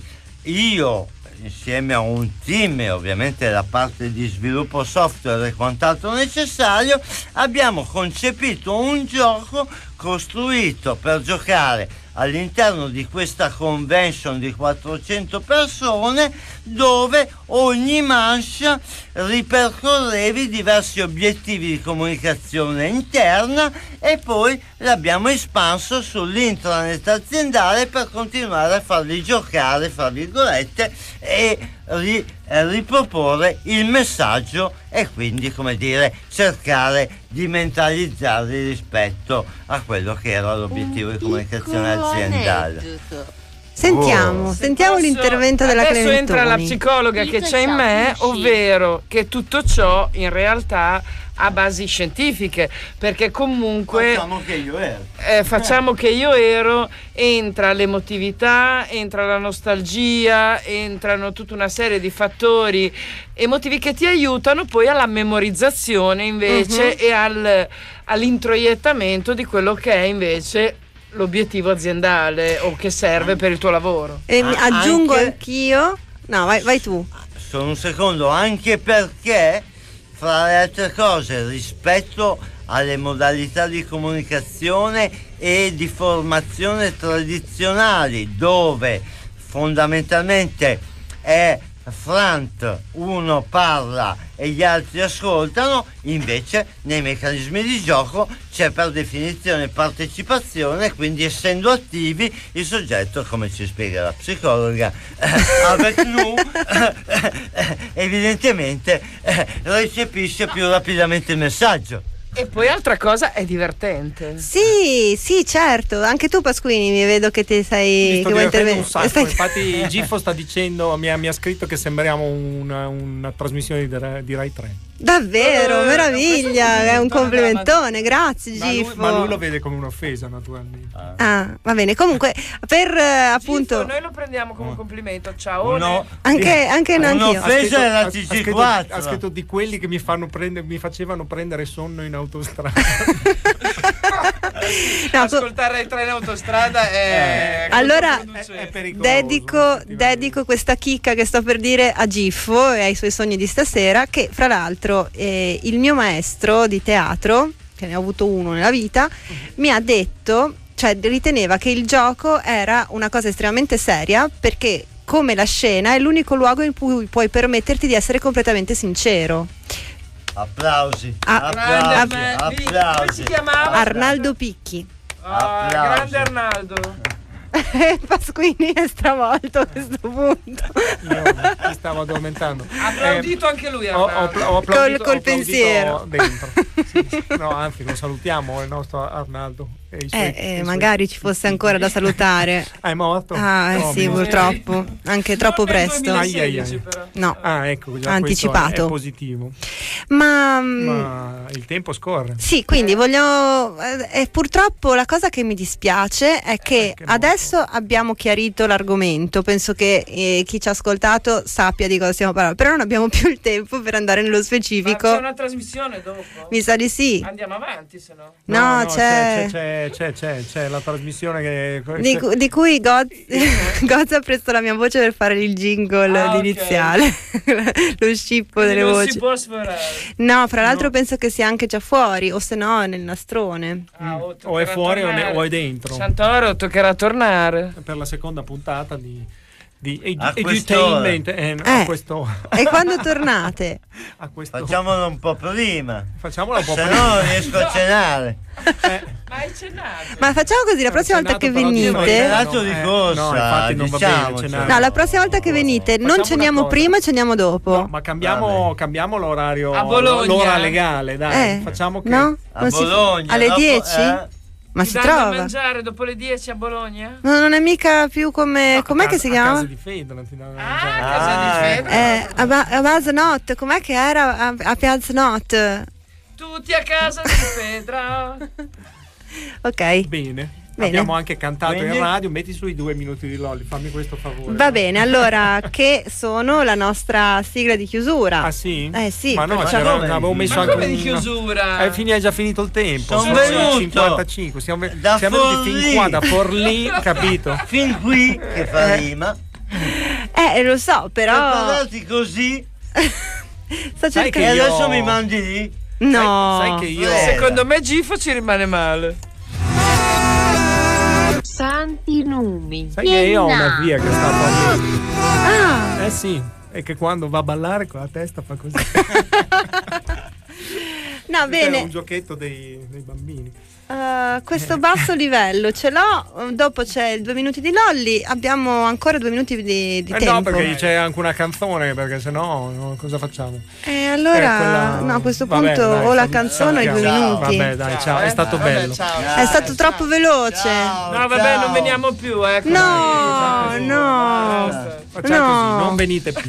io, insieme a un team e ovviamente la parte di sviluppo software e quant'altro necessario, abbiamo concepito un gioco costruito per giocare all'interno di questa convention di quattrocento persone, dove ogni manche ripercorreva i diversi obiettivi di comunicazione interna, e poi l'abbiamo espanso sull'intranet aziendale per continuare a farli giocare, fra virgolette, e ri, eh, riproporre il messaggio, e quindi, come dire, cercare di mentalizzarli rispetto a quello che era l'obiettivo di comunicazione aziendale. Aneddoto. Sentiamo, Oh. sentiamo Posso- l'intervento della adesso Clementoni. entra la psicologa che c'è in me, ovvero che tutto ciò in realtà ha basi scientifiche, perché comunque Facciamo che io ero. eh, facciamo che io ero, entra l'emotività, entra la nostalgia, entrano tutta una serie di fattori emotivi che ti aiutano poi alla memorizzazione invece, Mhm. e al, all'introiettamento di quello che è invece l'obiettivo aziendale o che serve per il tuo lavoro. E mi Ah, aggiungo anche- anch'io. No, vai, vai tu. Solo un secondo, anche perché, fra le altre cose, rispetto alle modalità di comunicazione e di formazione tradizionali, dove fondamentalmente è front, uno parla e gli altri ascoltano, invece nei meccanismi di gioco c'è per definizione partecipazione, quindi essendo attivi il soggetto, come ci spiega la psicologa eh, avec nous, eh, eh, evidentemente eh, recepisce più rapidamente il messaggio. E poi altra cosa, è divertente. Sì, sì, certo. Anche tu, Pasquini, mi vedo che ti sei. Mi sto che vuoi divertendo un intervenire. sacco. Infatti Gifo sta dicendo, mi ha, mi ha scritto che sembriamo una, una trasmissione di, Ra- di Rai tre. Davvero, Eh, meraviglia, è un complimentone, grazie Ma lui, Gifo. ma lui lo vede come un'offesa, naturalmente. Ah, va bene. Comunque, per eh, appunto. Gifo, noi lo prendiamo come complimento. Ciao. Uno- Anche, anche no, anch'io. Un'offesa è la ha, T G scritto, quattro. ha scritto di quelli che mi, fanno prendere, mi facevano prendere sonno in autostrada. No, Ascoltare i treni in autostrada è Allora, controproducente. è pericoloso. Dedico, dedico questa chicca che sto per dire a Giffo e ai suoi sogni di stasera, che fra l'altro eh, il mio maestro di teatro, che ne ho avuto uno nella vita, mi ha detto, cioè riteneva che il gioco era una cosa estremamente seria, perché come la scena è l'unico luogo in cui puoi permetterti di essere completamente sincero. Applausi. Ah, applausi. grande, applausi. Come si chiamava? Arnaldo Picchi. Ah, grande Arnaldo. Pasquini è stravolto a questo punto. Io mi stavo addormentando. Ha applaudito eh, anche lui. Ho, ho, ho applaudito, col, col ho pensiero. Dentro. Sì, sì. No, anzi, lo salutiamo il nostro Arnaldo. E i suoi, eh, eh, i magari ci fosse ancora da salutare. Ah, è morto? Ah, eh, no, sì, purtroppo. Anche troppo no, presto. Ai, ai, ai. No, ah, ecco, già anticipato. È positivo. Ma, Ma il tempo scorre. Sì, quindi voglio. Eh, purtroppo la cosa che mi dispiace è che, eh, che adesso molto. abbiamo chiarito l'argomento. Penso che eh, chi ci ha ascoltato sappia di cosa stiamo parlando. Però non abbiamo più il tempo per andare nello specifico. Ma c'è una trasmissione dopo? Mi sa di sì. Andiamo avanti, se no. No, no, no c'è... C'è, c'è, c'è, c'è, c'è la trasmissione che. Di, cu- di cui Goz, Goz ha preso la mia voce per fare il jingle ah, iniziale. Okay. Lo scippo Quindi delle non voci. Si può sforare. No, fra l'altro no. penso che sia anche già fuori, o se no nel nastrone. Ah, o, o è fuori o, ne, o è dentro. Santoro, toccherà tornare. Per la seconda puntata di. Di ed- edutainment eh, eh, a questo e quando tornate? A questo... Facciamolo un po' prima. Facciamolo un po' se prima. Se no non riesco a cenare. Eh. Ma hai cenato? Ma facciamo così, la prossima volta che venite. Cenato di cosa? No, infatti non diciamo, va bene cenare. No, la prossima volta che venite non ceniamo prima, ceniamo dopo. No, ma cambiamo, cambiamo l'orario, a Bologna. l'ora legale, dai. Eh, Facciamo che no? a Bologna. Si... Alle dopo, dieci? Eh? Ma Ti si danno trova a mangiare dopo le dieci a Bologna? No, non è mica più come. No, com'è casa, che si chiama? A casa di Fedro non ti danno a mangiare. Ah, a casa Ah, di Fedro. Eh, a, ba- a Base Not, com'è che era a, a Piazza Not? Tutti a casa di Fedro. Ok. Bene. Bene. Abbiamo anche cantato Quindi? in radio, metti sui due minuti di Lolli, fammi questo favore. Va bene, allora che sono la nostra sigla di chiusura. Ah sì? Eh sì. Ma no, perciò- c'era, avevo messo Ma anche come un... di chiusura? Eh, fini, è già finito il tempo. Sono Sono venuto. cinquantacinque. Siamo, Da siamo venuti fin Forlì. qua da Forlì, capito? Fin qui che fa rima. Eh, lo so, però. Preparati così. Sto Sai E che cercando. io- adesso mi mandi lì. No. Sai, sai che io... Eh. Secondo me Gifo ci rimane male. Santi numi. Sai che io ho una zia che sta parlando. Ah, Eh sì, e che quando va a ballare con la testa fa così. no, Questo bene. È un giochetto dei, dei bambini. Uh, questo basso livello ce l'ho. Dopo c'è il due minuti di Lolli. Abbiamo ancora due minuti di, di Eh tempo. no, perché c'è anche una canzone, perché sennò no, cosa facciamo? E allora, Eh, quella- no, a questo Vabbè, punto dai, o la salut- canzone o i due salutiamo. minuti. Vabbè, dai, ciao, è stato Vabbè, bello. ciao. È stato troppo veloce. Ciao, No, vabbè, ciao. non veniamo più, eh. No, così. no. Basta. Facciamo No. così, non venite più.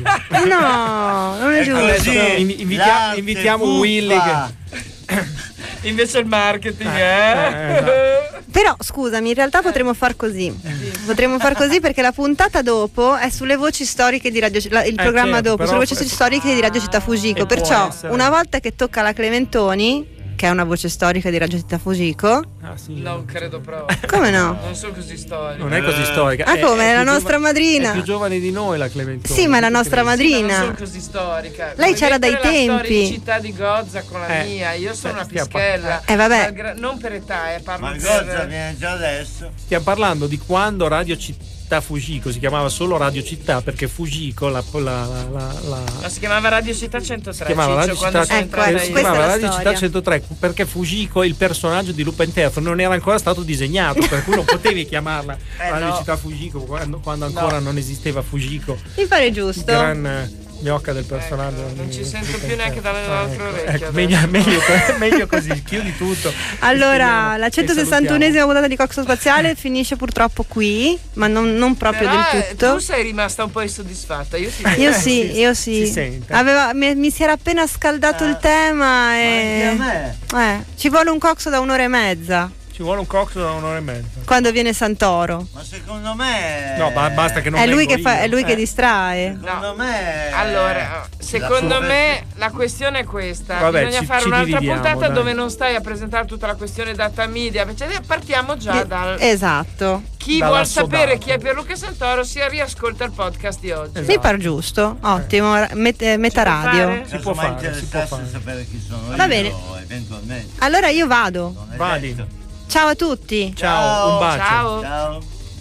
No, non è Ecco giusto. così. Invi- invitia- L'arte invitiamo fuffa. Willy che... Invece il marketing, Eh, eh. eh, Però scusami, in realtà potremmo far così. Potremmo far così perché la puntata dopo è sulle voci storiche di Radio la- il Eh, programma certo, dopo, però- sulle voci storiche di Radio Città Fugico. E può Perciò essere. una volta che tocca la Clementoni, che è una voce storica di Radio Città Fugico, Ah, sì. Non credo proprio. come no? Non sono così storico. Non è così storica. Ah, come? È la più nostra giova- madrina. È più giovane di noi la Clementoni. Sì, ma è la nostra Sì, ma non madrina. sono così storica. Lei Puoi c'era dai mettere la storia tempi. di Città di Gozza con la Eh, mia. Io sono eh, una stia- pischella. Eh, vabbè. Malgra- non per età, eh, parlo Ma per... Gozza viene già adesso. Stiamo parlando di quando Radio Città Fugico si chiamava solo Radio Città, perché Fugico la, la, la, la, la Ma si chiamava Radio Città centotré. si chiamava Ciccio, Radio quando Città, sono Ecco, entrata ecco, io. si questa è chiamava la Radio storia. Città centotré perché Fugico, il personaggio di Lupin Terzo, non era ancora stato disegnato, per cui non potevi chiamarla Eh, Radio no. Città Fugico quando, quando ancora non esisteva Fugico, Mi pare il giusto. gran eh, gnocca del personaggio. Ecco, non di- ci sento di più Lupin neanche Terzo. dalle altre ecco, orecchie ecco, adesso. meglio, meglio, meglio così, chiudi tutto. Allora, la E centosessantunesima puntata di Coxo Spaziale finisce purtroppo qui, ma non, non proprio Però, del eh, tutto. tu sei rimasta un po' insoddisfatta. Io ti Io Eh, sì, si- io si sì. sente. Aveva- mi, mi si era appena scaldato il tema Anche a e me. eh, ci vuole un coxo da un'ora e mezza Ci vuole un coxo da un'ora e mezza. quando viene Santoro. Ma secondo me. No, ba- basta che non È lui vengo che, fa, io. è lui che Eh. distrae. Secondo me. Allora, secondo La- me la questione è questa. Vabbè, Bisogna ci- fare ci un'altra dividiamo, puntata dai. dove non stai a presentare tutta la questione data media. Invece partiamo già Eh, dal. Esatto. Chi dalla vuol sapere sodata. chi è Pierluca Santoro si riascolta il podcast di oggi. Mi par giusto, ottimo. Met- eh, meta può radio. fare? Si può Casomai fare, si può interessasse fare. sapere chi sono Va io, bene. eventualmente. Allora io vado. Non è Vadi. detto. Ciao a tutti. Ciao, un bacio. Ciao. Ciao.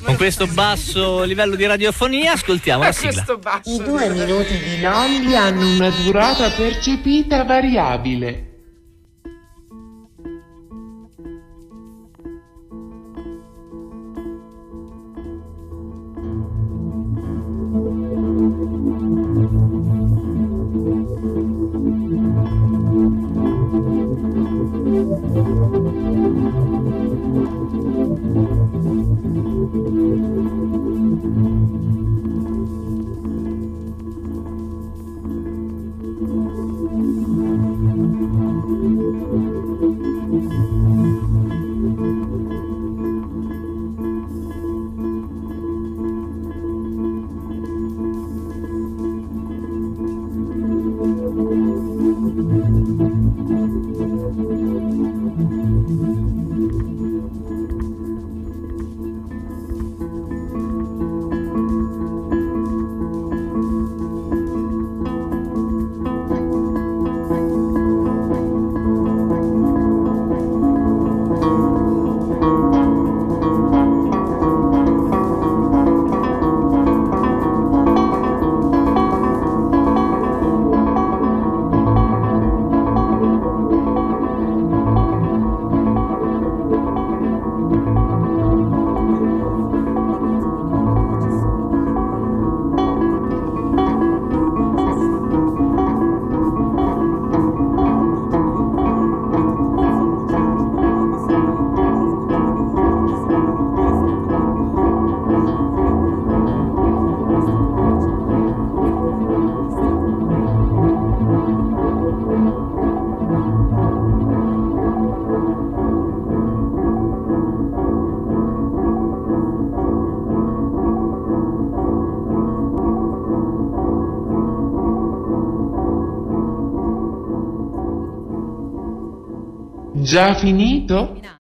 Con questo basso livello di radiofonia ascoltiamo la sigla. Questo basso. I due minuti di Nolli hanno una durata percepita variabile. Già finito?